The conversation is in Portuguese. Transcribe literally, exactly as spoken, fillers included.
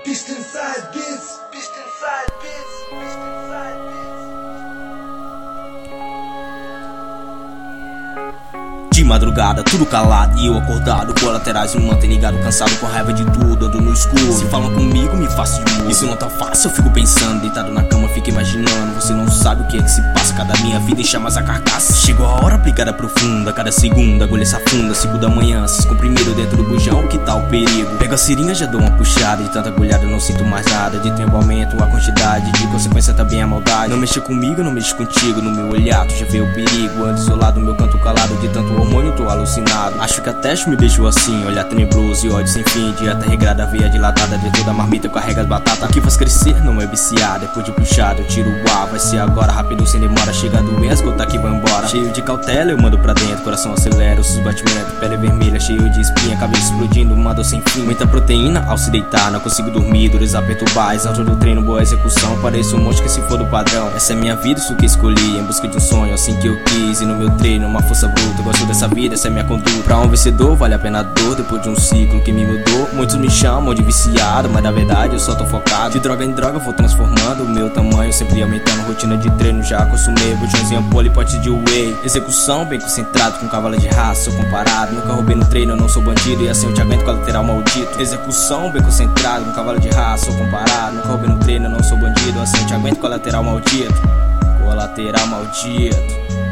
Beast inside beats, beast inside beats, beast inside beats. De madrugada, tudo calado e eu acordado, colaterais me mantém ligado, cansado com raiva de tudo, ando no escuro. Se falam comigo, me faço de mudo. Isso não tá fácil, eu fico pensando, deitado na cama, fico imaginando. Você não sabe o que é que se passa, cada minha vida em chamas a carcaça. Chegou a hora, brigada profunda, cada segunda, agulha se afunda. Cinco da manhã, se comprimido dentro do bujão, que tal o perigo? Pego a seringa, já dou uma puxada, de tanta agulhada eu não sinto mais nada. De tempo aumento a quantidade, de consequência também a maldade. Não mexa comigo, não mexe contigo, no meu olhar tu já vê o perigo. Ando isolado, meu canto calado, de tanto hormônio tô alucinado. Acho que a teste me deixou assim, olhar tenebroso e ódio sem fim. Dieta regrada, veia dilatada, dentro da marmita carrega as batatas. O que faz crescer não é viciar, depois de puxado eu tiro o ar. Vai ser agora, rápido, sem demora, chega a doença, gota que vai embora. Cheio de cautela eu mando pra dentro, coração acelera os batimentos. Pele vermelha, cheio de espinha, cabeça explodindo, mando sem fim. Muita proteína ao se deitar, não consigo dormir, dores a perturbar. Exalto do treino, boa execução, pareço um monte que se for do padrão. Essa é minha vida, isso que escolhi, em busca de um sonho, assim que eu quis. E no meu treino, uma força bruta, gosto dessa vida, essa é minha conduta. Pra um vencedor, vale a pena a dor, depois de um ciclo que me mudou. Muitos me chamam de viciado, mas na verdade eu só tô focado. De droga em droga eu vou transformando o meu tamanho, sempre aumentando, rotina de treino já acostumei. Botãozinho pole, pote de whey. Execução bem concentrado, com cavalo de raça, sou comparado. Nunca roubei no treino, eu não sou bandido, e assim eu te aguento com a lateral maldito. Execução bem concentrado, com cavalo de raça, sou comparado. Nunca roubei no treino, eu não sou bandido, assim eu te aguento com a lateral maldito. Com a lateral maldito.